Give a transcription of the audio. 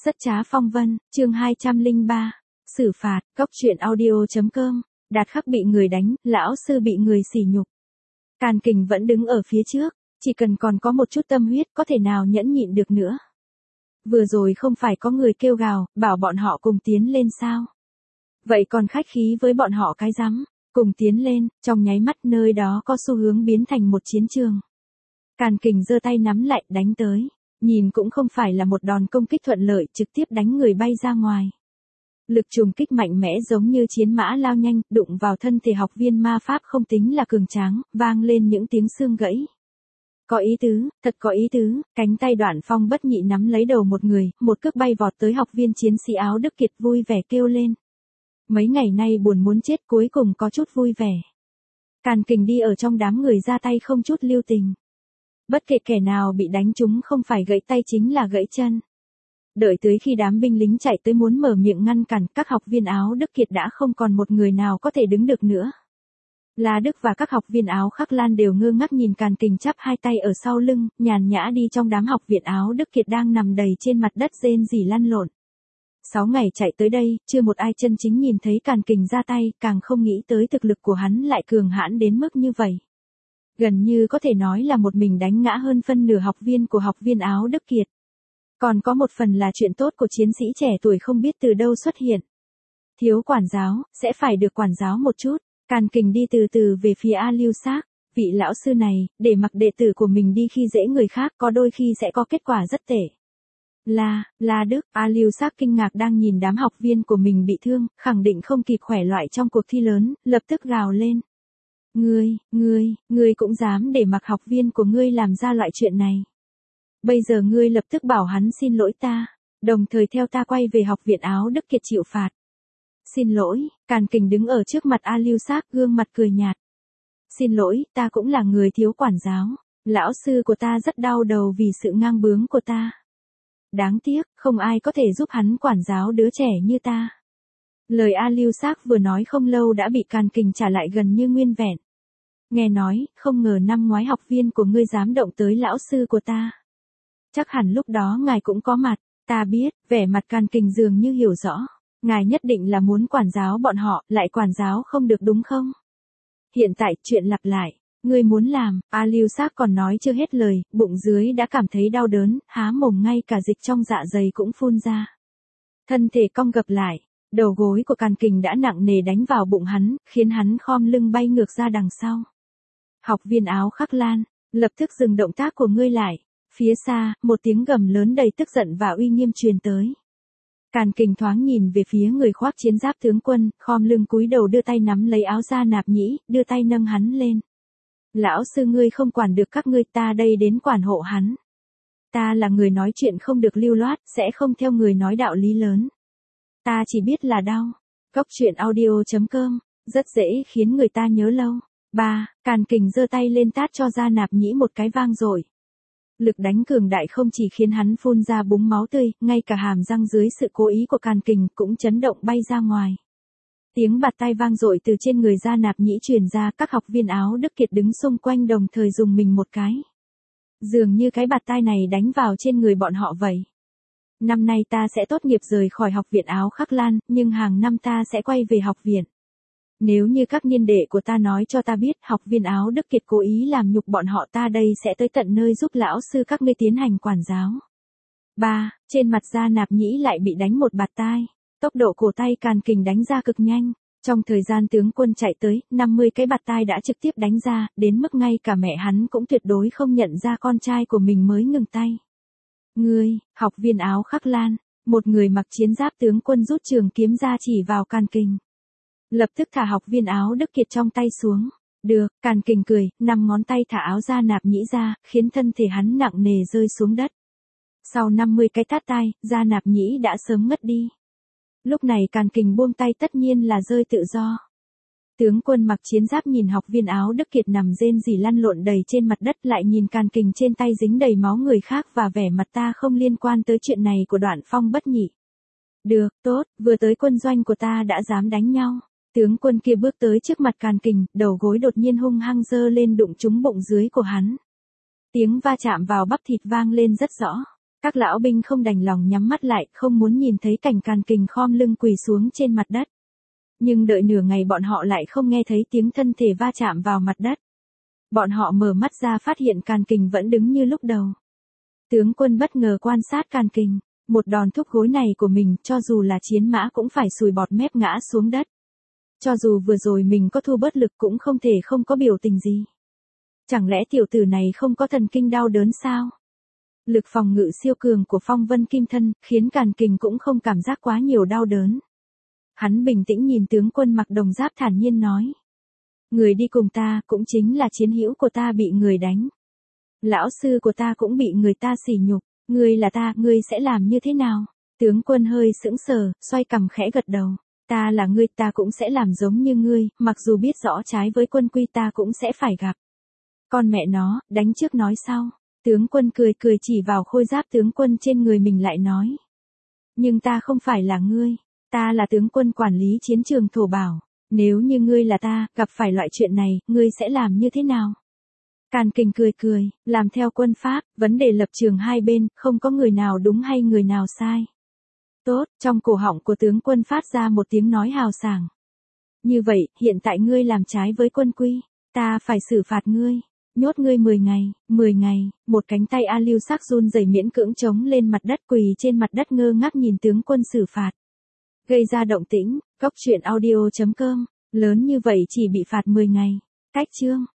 Rất trá phong vân, chương 203. Xử phạt, góc truyện audio.com. Đạt Khắc bị người đánh, lão sư bị người sỉ nhục. Càn Kình vẫn đứng ở phía trước, chỉ cần còn có một chút tâm huyết có thể nào nhẫn nhịn được nữa. Vừa rồi không phải có người kêu gào, bảo bọn họ cùng tiến lên sao? Vậy còn khách khí với bọn họ cái rắm, cùng tiến lên, trong nháy mắt nơi đó có xu hướng biến thành một chiến trường. Càn Kình giơ tay nắm lại, đánh tới. Nhìn cũng không phải là một đòn công kích thuận lợi, trực tiếp đánh người bay ra ngoài. Lực trùng kích mạnh mẽ giống như chiến mã lao nhanh, đụng vào thân thể học viên ma pháp không tính là cường tráng, vang lên những tiếng xương gãy. Có ý tứ, thật có ý tứ, cánh tay Đoạn Phong bất nhị nắm lấy đầu một người, một cước bay vọt tới học viên chiến sĩ áo Đức Kiệt vui vẻ kêu lên. Mấy ngày nay buồn muốn chết cuối cùng có chút vui vẻ. Càn Kình đi ở trong đám người ra tay không chút lưu tình. Bất kể kẻ nào bị đánh trúng không phải gãy tay chính là gãy chân. Đợi tới khi đám binh lính chạy tới muốn mở miệng ngăn cản, các học viên áo Đức Kiệt đã không còn một người nào có thể đứng được nữa. La Đức và các học viên áo Khắc Lan đều ngơ ngác nhìn Càn Kình chắp hai tay ở sau lưng, nhàn nhã đi trong đám học viện áo Đức Kiệt đang nằm đầy trên mặt đất rên rỉ lăn lộn. 6 ngày chạy tới đây, chưa một ai chân chính nhìn thấy Càn Kình ra tay, càng không nghĩ tới thực lực của hắn lại cường hãn đến mức như vậy. Gần như có thể nói là một mình đánh ngã hơn phân nửa học viên của học viên áo Đức Kiệt. Còn có một phần là chuyện tốt của chiến sĩ trẻ tuổi không biết từ đâu xuất hiện. Thiếu quản giáo, sẽ phải được quản giáo một chút. Càn Kình đi từ từ về phía A Lưu Sắc. Vị lão sư này, để mặc đệ tử của mình đi khi dễ người khác có đôi khi sẽ có kết quả rất tệ. La Đức, A Lưu Sắc kinh ngạc đang nhìn đám học viên của mình bị thương, khẳng định không kịp khỏe loại trong cuộc thi lớn, lập tức gào lên. Ngươi cũng dám để mặc học viên của ngươi làm ra loại chuyện này. Bây giờ ngươi lập tức bảo hắn xin lỗi ta, đồng thời theo ta quay về học viện áo Đức Kiệt chịu phạt. Xin lỗi, Càn Kình đứng ở trước mặt A Lưu Sắc gương mặt cười nhạt. Xin lỗi, ta cũng là người thiếu quản giáo, lão sư của ta rất đau đầu vì sự ngang bướng của ta. Đáng tiếc, không ai có thể giúp hắn quản giáo đứa trẻ như ta. Lời A Lưu Sắc vừa nói không lâu đã bị Càn Kình trả lại gần như nguyên vẹn. Nghe nói, không ngờ năm ngoái học viên của ngươi dám động tới lão sư của ta. Chắc hẳn lúc đó ngài cũng có mặt, ta biết, vẻ mặt Càn Kình dường như hiểu rõ. Ngài nhất định là muốn quản giáo bọn họ, lại quản giáo không được đúng không? Hiện tại, chuyện lặp lại, ngươi muốn làm, A Lưu Sắc còn nói chưa hết lời, bụng dưới đã cảm thấy đau đớn, há mồm ngay cả dịch trong dạ dày cũng phun ra. Thân thể cong gập lại, đầu gối của Càn Kình đã nặng nề đánh vào bụng hắn, khiến hắn khom lưng bay ngược ra đằng sau. Học viên áo Khắc Lan, lập tức dừng động tác của ngươi lại. Phía xa, một tiếng gầm lớn đầy tức giận và uy nghiêm truyền tới. Càn Kình thoáng nhìn về phía người khoác chiến giáp tướng quân, khom lưng cúi đầu đưa tay nắm lấy áo Da Nạp Nhĩ, đưa tay nâng hắn lên. Lão sư ngươi không quản được các ngươi, ta đây đến quản hộ hắn. Ta là người nói chuyện không được lưu loát, sẽ không theo người nói đạo lý lớn. Ta chỉ biết là đau. Góc truyện audio.com, rất dễ khiến người ta nhớ lâu. 3. Càn Kình giơ tay lên tát cho Da Nạp Nhĩ một cái vang dội. Lực đánh cường đại không chỉ khiến hắn phun ra búng máu tươi, ngay cả hàm răng dưới sự cố ý của Càn Kình cũng chấn động bay ra ngoài. Tiếng bạt tai vang dội từ trên người Da Nạp Nhĩ truyền ra, các học viên áo Đức Kiệt đứng xung quanh đồng thời dùng mình một cái. Dường như cái bạt tai này đánh vào trên người bọn họ vậy. Năm nay ta sẽ tốt nghiệp rời khỏi học viện áo Khắc Lan, nhưng hàng năm ta sẽ quay về học viện. Nếu như các niên đệ của ta nói cho ta biết học viên áo Đức Kiệt cố ý làm nhục bọn họ, ta đây sẽ tới tận nơi giúp lão sư các ngươi tiến hành quản giáo. 3. Trên mặt Da Nạp Nhĩ lại bị đánh một bạt tai. Tốc độ cổ tay Càn Kình đánh ra cực nhanh. Trong thời gian tướng quân chạy tới, 50 cái bạt tai đã trực tiếp đánh ra, đến mức ngay cả mẹ hắn cũng tuyệt đối không nhận ra con trai của mình mới ngừng tay. Ngươi, học viên áo Khắc Lan, một người mặc chiến giáp tướng quân rút trường kiếm ra chỉ vào Càn Kình. Lập tức thả học viên áo Đức Kiệt trong tay xuống. Được, Càn Kình cười, 5 ngón tay thả áo Da Nạp Nhĩ ra, khiến thân thể hắn nặng nề rơi xuống đất. Sau 50 cái tát tai, Da Nạp Nhĩ đã sớm ngất đi. Lúc này Càn Kình buông tay tất nhiên là rơi tự do. Tướng quân mặc chiến giáp nhìn học viên áo Đức Kiệt nằm rên rỉ lăn lộn đầy trên mặt đất, lại nhìn Càn Kình trên tay dính đầy máu người khác và vẻ mặt ta không liên quan tới chuyện này của Đoạn Phong bất nhị. Được, tốt, vừa tới quân doanh của ta đã dám đánh nhau. Tướng quân kia bước tới trước mặt Càn Kình, đầu gối đột nhiên hung hăng giơ lên đụng trúng bụng dưới của hắn. Tiếng va chạm vào bắp thịt vang lên rất rõ. Các lão binh không đành lòng nhắm mắt lại, không muốn nhìn thấy cảnh Càn Kình khom lưng quỳ xuống trên mặt đất. Nhưng đợi nửa ngày bọn họ lại không nghe thấy tiếng thân thể va chạm vào mặt đất. Bọn họ mở mắt ra phát hiện Càn Kình vẫn đứng như lúc đầu. Tướng quân bất ngờ quan sát Càn Kình, một đòn thúc gối này của mình cho dù là chiến mã cũng phải sùi bọt mép ngã xuống đất. Cho dù vừa rồi mình có thua bớt lực cũng không thể không có biểu tình gì. Chẳng lẽ tiểu tử này không có thần kinh đau đớn sao? Lực phòng ngự siêu cường của Phong Vân Kim Thân khiến Càn Kình cũng không cảm giác quá nhiều đau đớn. Hắn bình tĩnh nhìn tướng quân mặc đồng giáp thản nhiên nói. Người đi cùng ta cũng chính là chiến hữu của ta bị người đánh. Lão sư của ta cũng bị người ta sỉ nhục, ngươi là ta, ngươi sẽ làm như thế nào? Tướng quân hơi sững sờ, xoay cằm khẽ gật đầu. Ta là ngươi, ta cũng sẽ làm giống như ngươi, mặc dù biết rõ trái với quân quy ta cũng sẽ phải gặp. Con mẹ nó, đánh trước nói sau. Tướng quân cười cười chỉ vào khôi giáp tướng quân trên người mình lại nói. Nhưng ta không phải là ngươi, ta là tướng quân quản lý chiến trường Thổ Bảo. Nếu như ngươi là ta, gặp phải loại chuyện này, ngươi sẽ làm như thế nào? Càn Kình cười cười, làm theo quân pháp, vấn đề lập trường hai bên, không có người nào đúng hay người nào sai. Tốt, trong cổ họng của tướng quân phát ra một tiếng nói hào sảng. Như vậy, hiện tại ngươi làm trái với quân quy, ta phải xử phạt ngươi, nhốt ngươi 10 ngày, một cánh tay A Lưu Sắc run rẩy miễn cưỡng chống lên mặt đất quỳ trên mặt đất ngơ ngác nhìn tướng quân xử phạt. Gây ra động tĩnh, góc truyện audio.com, lớn như vậy chỉ bị phạt 10 ngày, cách chương.